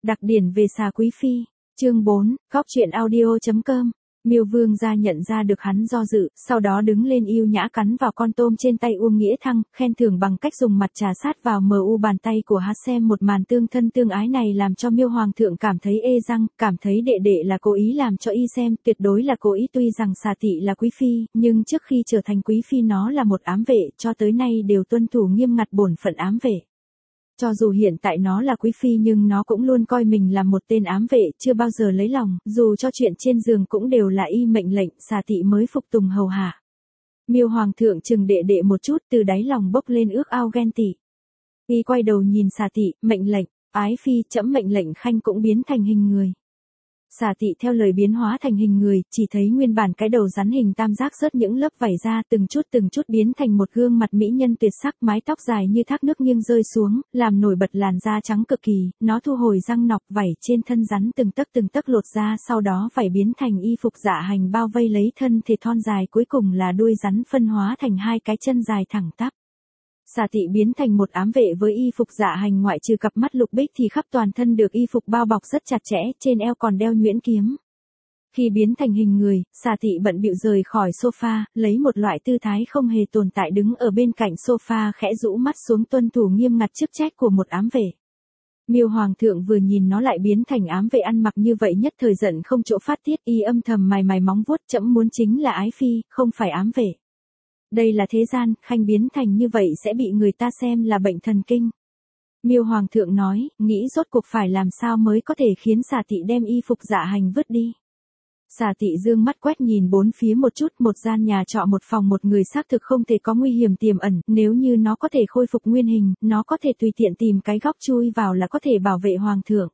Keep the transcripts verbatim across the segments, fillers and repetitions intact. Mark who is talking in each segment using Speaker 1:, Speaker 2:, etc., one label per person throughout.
Speaker 1: Đặc điển về xà quý phi. Chương bốn, góc truyện audio chấm com. Miêu Vương gia nhận ra được hắn do dự, sau đó đứng lên yêu nhã cắn vào con tôm trên tay Uông Nghĩa Thăng, khen thưởng bằng cách dùng mặt trà sát vào mờ u bàn tay của hắn. Xem một màn tương thân tương ái này làm cho Miêu Hoàng thượng cảm thấy ê răng, cảm thấy đệ đệ là cố ý làm cho y xem, tuyệt đối là cố ý. Tuy rằng xà thị là quý phi, nhưng trước khi trở thành quý phi nó là một ám vệ, cho tới nay đều tuân thủ nghiêm ngặt bổn phận ám vệ. Cho dù hiện tại nó là quý phi nhưng nó cũng luôn coi mình là một tên ám vệ, chưa bao giờ lấy lòng, dù cho chuyện trên giường cũng đều là y mệnh lệnh, xà thị mới phục tùng hầu hạ. Miêu Hoàng thượng chừng đệ đệ một chút, từ đáy lòng bốc lên ước ao ghen tị. Y quay đầu nhìn xà thị, mệnh lệnh, ái phi, trẫm mệnh lệnh khanh cũng biến thành hình người. Xà thị theo lời biến hóa thành hình người, chỉ thấy nguyên bản cái đầu rắn hình tam giác rớt những lớp vảy ra, từng chút từng chút biến thành một gương mặt mỹ nhân tuyệt sắc, mái tóc dài như thác nước nghiêng rơi xuống, làm nổi bật làn da trắng cực kỳ. Nó thu hồi răng nọc, vảy trên thân rắn từng tấc từng tấc lột ra, sau đó vảy biến thành y phục dạ hành bao vây lấy thân thể thon dài, cuối cùng là đuôi rắn phân hóa thành hai cái chân dài thẳng tắp. Xà thị biến thành một ám vệ với y phục dạ hành, ngoại trừ cặp mắt lục bích thì khắp toàn thân được y phục bao bọc rất chặt chẽ, trên eo còn đeo nhuyễn kiếm. Khi biến thành hình người, xà thị bận bịu rời khỏi sofa, lấy một loại tư thái không hề tồn tại đứng ở bên cạnh sofa, khẽ rũ mắt xuống tuân thủ nghiêm ngặt chức trách của một ám vệ. Miêu Hoàng thượng vừa nhìn nó lại biến thành ám vệ ăn mặc như vậy nhất thời giận không chỗ phát tiết, y âm thầm mài mài móng vuốt, trẫm muốn chính là ái phi, không phải ám vệ. Đây là thế gian, khanh biến thành như vậy sẽ bị người ta xem là bệnh thần kinh. Miêu Hoàng thượng nói, nghĩ rốt cuộc phải làm sao mới có thể khiến xà thị đem y phục dạ hành vứt đi. Xà thị dương mắt quét nhìn bốn phía một chút, một gian nhà trọ một phòng một người xác thực không thể có nguy hiểm tiềm ẩn, nếu như nó có thể khôi phục nguyên hình, nó có thể tùy tiện tìm cái góc chui vào là có thể bảo vệ Hoàng thượng.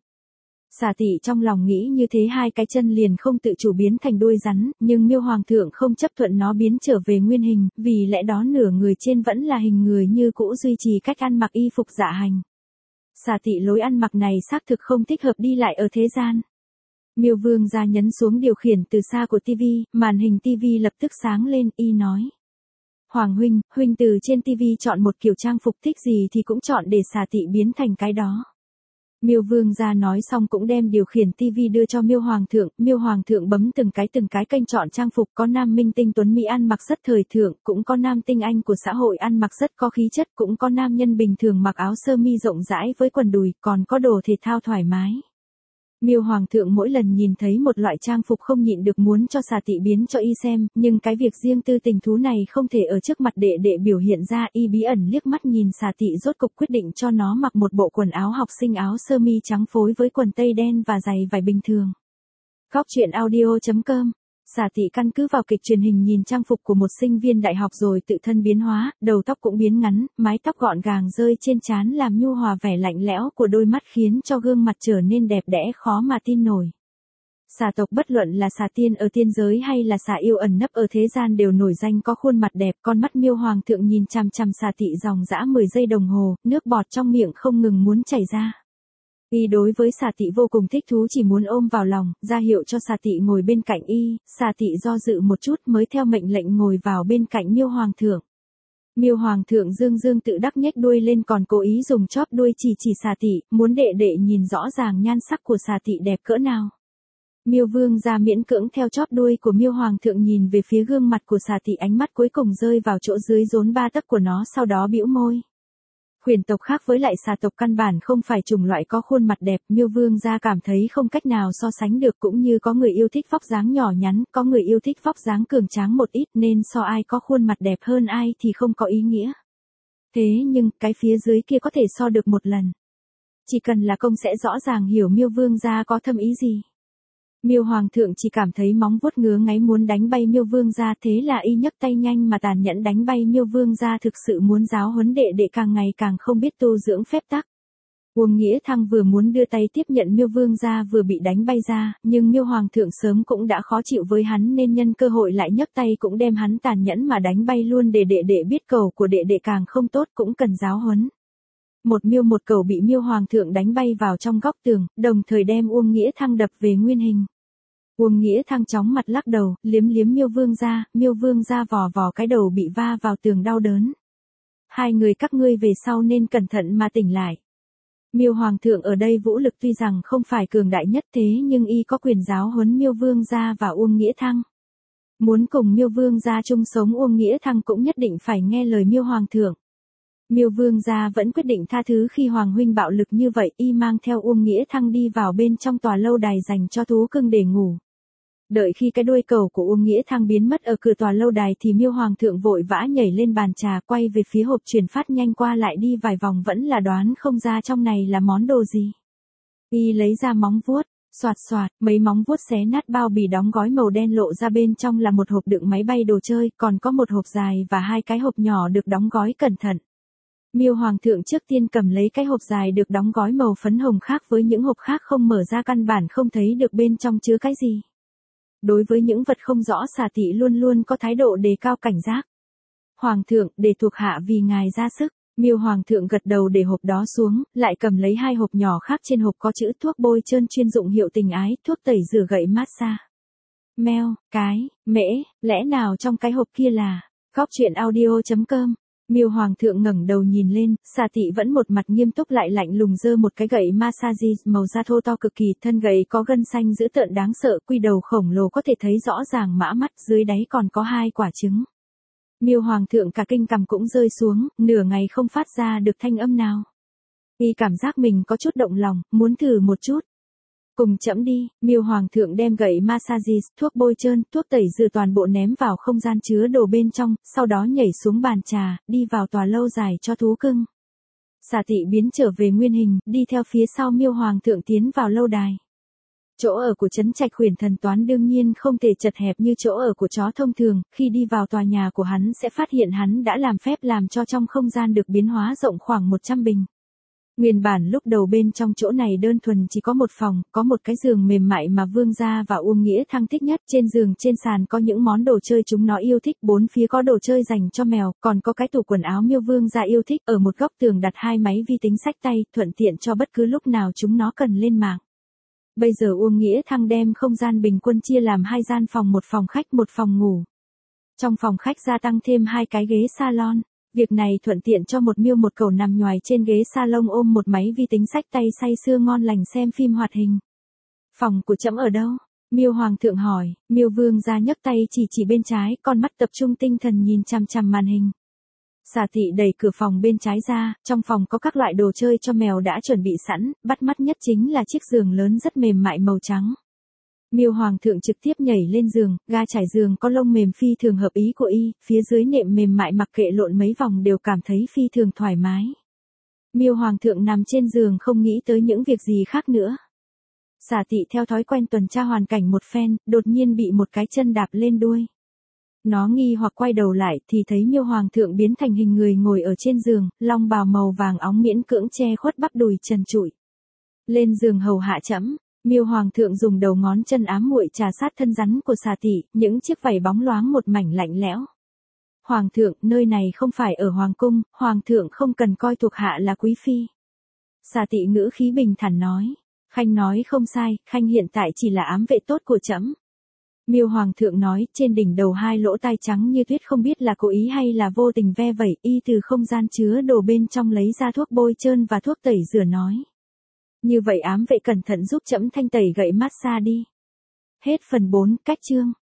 Speaker 1: Xà thị trong lòng nghĩ như thế, hai cái chân liền không tự chủ biến thành đuôi rắn, nhưng Miêu Hoàng thượng không chấp thuận nó biến trở về nguyên hình, vì lẽ đó nửa người trên vẫn là hình người như cũ, duy trì cách ăn mặc y phục dạ hành. Xà thị lối ăn mặc này xác thực không thích hợp đi lại ở thế gian. Miêu Vương gia nhấn xuống điều khiển từ xa của tivi, màn hình tivi lập tức sáng lên, y nói. Hoàng huynh, huynh từ trên tivi chọn một kiểu trang phục thích gì thì cũng chọn để xà thị biến thành cái đó. Miêu Vương gia nói xong cũng đem điều khiển tivi đưa cho Miêu Hoàng thượng, Miêu Hoàng thượng bấm từng cái từng cái kênh chọn trang phục, có nam minh tinh tuấn mỹ ăn mặc rất thời thượng, cũng có nam tinh anh của xã hội ăn mặc rất có khí chất, cũng có nam nhân bình thường mặc áo sơ mi rộng rãi với quần đùi, còn có đồ thể thao thoải mái. Miêu Hoàng thượng mỗi lần nhìn thấy một loại trang phục không nhịn được muốn cho xà thị biến cho y xem, nhưng cái việc riêng tư tình thú này không thể ở trước mặt đệ đệ biểu hiện ra, y bí ẩn liếc mắt nhìn xà thị rốt cục quyết định cho nó mặc một bộ quần áo học sinh áo sơ mi trắng phối với quần tây đen và giày vải bình thường. Góc truyện audio chấm com. Xà thị căn cứ vào kịch truyền hình nhìn trang phục của một sinh viên đại học rồi tự thân biến hóa, đầu tóc cũng biến ngắn, mái tóc gọn gàng rơi trên trán làm nhu hòa vẻ lạnh lẽo của đôi mắt khiến cho gương mặt trở nên đẹp đẽ khó mà tin nổi. Xà tộc bất luận là xà tiên ở tiên giới hay là xà yêu ẩn nấp ở thế gian đều nổi danh có khuôn mặt đẹp, con mắt Miêu Hoàng thượng nhìn chằm chằm xà thị dòng dã mười giây đồng hồ, nước bọt trong miệng không ngừng muốn chảy ra. Y đối với xà thị vô cùng thích thú, chỉ muốn ôm vào lòng, ra hiệu cho xà thị ngồi bên cạnh y, xà thị do dự một chút mới theo mệnh lệnh ngồi vào bên cạnh Miêu Hoàng thượng. Miêu Hoàng thượng dương dương tự đắc nhếch đuôi lên, còn cố ý dùng chóp đuôi chỉ chỉ xà thị, muốn đệ đệ nhìn rõ ràng nhan sắc của xà thị đẹp cỡ nào. Miêu Vương gia miễn cưỡng theo chóp đuôi của Miêu Hoàng thượng nhìn về phía gương mặt của xà thị, ánh mắt cuối cùng rơi vào chỗ dưới rốn ba tấc của nó, sau đó bĩu môi. Huyền tộc khác với lại xà tộc căn bản không phải chủng loại có khuôn mặt đẹp, Miêu Vương gia cảm thấy không cách nào so sánh được, cũng như có người yêu thích vóc dáng nhỏ nhắn, có người yêu thích vóc dáng cường tráng một ít, nên so ai có khuôn mặt đẹp hơn ai thì không có ý nghĩa. Thế nhưng, cái phía dưới kia có thể so được một lần. Chỉ cần là công sẽ rõ ràng hiểu Miêu Vương gia có thâm ý gì. Miêu Hoàng thượng chỉ cảm thấy móng vuốt ngứa ngáy muốn đánh bay Miêu Vương gia, thế là y nhấc tay nhanh mà tàn nhẫn đánh bay Miêu Vương gia, thực sự muốn giáo huấn đệ đệ càng ngày càng không biết tu dưỡng phép tắc. Uông Nghĩa Thăng vừa muốn đưa tay tiếp nhận Miêu Vương gia vừa bị đánh bay ra, nhưng Miêu Hoàng thượng sớm cũng đã khó chịu với hắn nên nhân cơ hội lại nhấc tay cũng đem hắn tàn nhẫn mà đánh bay luôn, để đệ đệ biết cầu của đệ đệ càng không tốt cũng cần giáo huấn. Một miêu một cầu bị Miêu Hoàng thượng đánh bay vào trong góc tường, đồng thời đem Uông Nghĩa Thăng đập về nguyên hình. Uông Nghĩa Thăng chóng mặt lắc đầu, liếm liếm Miêu Vương gia, Miêu Vương gia vò vò cái đầu bị va vào tường đau đớn. Hai người các ngươi về sau nên cẩn thận mà tỉnh lại. Miêu Hoàng thượng ở đây vũ lực tuy rằng không phải cường đại nhất thế nhưng y có quyền giáo huấn Miêu Vương gia và Uông Nghĩa Thăng. Muốn cùng Miêu Vương gia chung sống Uông Nghĩa Thăng cũng nhất định phải nghe lời Miêu Hoàng thượng. Miêu Vương gia vẫn quyết định tha thứ khi Hoàng huynh bạo lực như vậy, y mang theo Uông Nghĩa Thăng đi vào bên trong tòa lâu đài dành cho thú cưng để ngủ. Đợi khi cái đuôi cẩu của Uông Nghĩa Thăng biến mất ở cửa tòa lâu đài thì Miêu Hoàng thượng vội vã nhảy lên bàn trà, quay về phía hộp truyền phát nhanh, qua lại đi vài vòng vẫn là đoán không ra trong này là món đồ gì. Y lấy ra móng vuốt, xoạt xoạt, mấy móng vuốt xé nát bao bì đóng gói màu đen, lộ ra bên trong là một hộp đựng máy bay đồ chơi, còn có một hộp dài và hai cái hộp nhỏ được đóng gói cẩn thận. Miêu Hoàng thượng trước tiên cầm lấy cái hộp dài được đóng gói màu phấn hồng, khác với những hộp khác không mở ra căn bản không thấy được bên trong chứa cái gì. Đối với những vật không rõ, Xà Tị luôn luôn có thái độ đề cao cảnh giác. Hoàng thượng, để thuộc hạ vì ngài ra sức. Miêu Hoàng thượng gật đầu để hộp đó xuống, lại cầm lấy hai hộp nhỏ khác, trên hộp có chữ thuốc bôi trơn chuyên dụng hiệu tình ái, thuốc tẩy rửa gậy massage. Meo, cái, mễ, lẽ nào trong cái hộp kia là Góc truyện audio chấm com. Miêu Hoàng thượng ngẩng đầu nhìn lên, Xà Tị vẫn một mặt nghiêm túc lại lạnh lùng giơ một cái gậy massage màu da thô to cực kỳ, thân gậy có gân xanh dữ tợn đáng sợ, quy đầu khổng lồ có thể thấy rõ ràng mã mắt, dưới đáy còn có hai quả trứng. Miêu Hoàng thượng cả kinh, cằm cũng rơi xuống, nửa ngày không phát ra được thanh âm nào. Y cảm giác mình có chút động lòng, muốn thử một chút. Cùng chẫm đi. Miêu Hoàng thượng đem gậy massage, thuốc bôi trơn, thuốc tẩy rửa toàn bộ ném vào không gian chứa đồ bên trong, sau đó nhảy xuống bàn trà, đi vào tòa lâu dài cho thú cưng. Xà Tị biến trở về nguyên hình, đi theo phía sau Miêu Hoàng thượng tiến vào lâu đài. Chỗ ở của trấn trạch Huyền Thần Toán đương nhiên không thể chật hẹp như chỗ ở của chó thông thường, khi đi vào tòa nhà của hắn sẽ phát hiện hắn đã làm phép làm cho trong không gian được biến hóa rộng khoảng một trăm bình. Nguyên bản lúc đầu bên trong chỗ này đơn thuần chỉ có một phòng, có một cái giường mềm mại mà Vương gia và Uông Nghĩa Thăng thích nhất, trên giường trên sàn có những món đồ chơi chúng nó yêu thích, bốn phía có đồ chơi dành cho mèo, còn có cái tủ quần áo Miêu Vương gia yêu thích, ở một góc tường đặt hai máy vi tính xách tay, thuận tiện cho bất cứ lúc nào chúng nó cần lên mạng. Bây giờ Uông Nghĩa Thăng đem không gian bình quân chia làm hai gian phòng, một phòng khách một phòng ngủ. Trong phòng khách gia tăng thêm hai cái ghế salon. Việc này thuận tiện cho một miêu một cẩu nằm nhoài trên ghế salon ôm một máy vi tính xách tay say sưa ngon lành xem phim hoạt hình. Phòng của trẫm ở đâu? Miêu Hoàng thượng hỏi. Miêu Vương gia nhấc tay chỉ chỉ bên trái, con mắt tập trung tinh thần nhìn chằm chằm màn hình. Xà Tị đẩy cửa phòng bên trái ra, trong phòng có các loại đồ chơi cho mèo đã chuẩn bị sẵn, bắt mắt nhất chính là chiếc giường lớn rất mềm mại màu trắng. Miêu Hoàng thượng trực tiếp nhảy lên giường, ga trải giường có lông mềm phi thường hợp ý của y, phía dưới nệm mềm mại mặc kệ lộn mấy vòng đều cảm thấy phi thường thoải mái. Miêu Hoàng thượng nằm trên giường không nghĩ tới những việc gì khác nữa. Xà Tị theo thói quen tuần tra hoàn cảnh một phen, đột nhiên bị một cái chân đạp lên đuôi. Nó nghi hoặc quay đầu lại thì thấy Miêu Hoàng thượng biến thành hình người ngồi ở trên giường, long bào màu vàng óng miễn cưỡng che khuất bắp đùi trần trụi. Lên giường hầu hạ trẫm. Miêu Hoàng thượng dùng đầu ngón chân ám muội trà sát thân rắn của Xà Tị, những chiếc vảy bóng loáng một mảnh lạnh lẽo. Hoàng thượng, nơi này không phải ở hoàng cung, hoàng thượng không cần coi thuộc hạ là quý phi. Xà Tị ngữ khí bình thản nói. Khanh nói không sai, Khanh hiện tại chỉ là ám vệ tốt của trẫm. Miêu Hoàng thượng nói, trên đỉnh đầu hai lỗ tai trắng như tuyết, không biết là cố ý hay là vô tình ve vẩy, y từ không gian chứa đồ bên trong lấy ra thuốc bôi trơn và thuốc tẩy rửa nói. Như vậy ám vệ cẩn thận giúp trẫm thanh tẩy gậy massage đi. Hết phần bốn, cách chương.